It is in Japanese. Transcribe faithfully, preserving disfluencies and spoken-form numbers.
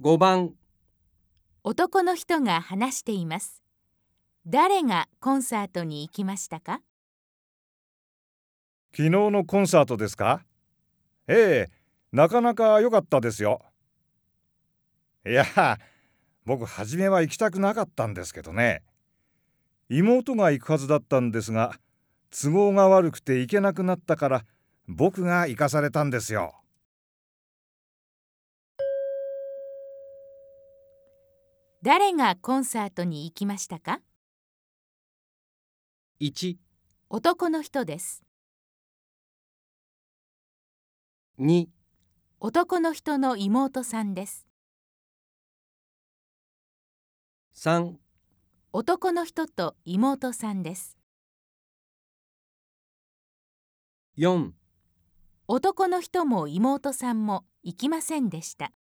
ごばん、 男の人が話しています。誰がコンサートに行きましたか？ 昨日のコンサートですか？ええ、なかなか良かったですよ。いや、僕初めは行きたくなかったんですけどね。妹が行くはずだったんですが、都合が悪くて行けなくなったから僕が行かされたんですよ。 誰がコンサートに行きましたか？ いち、 男の人です。 に、 男の人の妹さんです。 さん、 男の人と妹さんです。 よん、 男の人も妹さんも行きませんでした。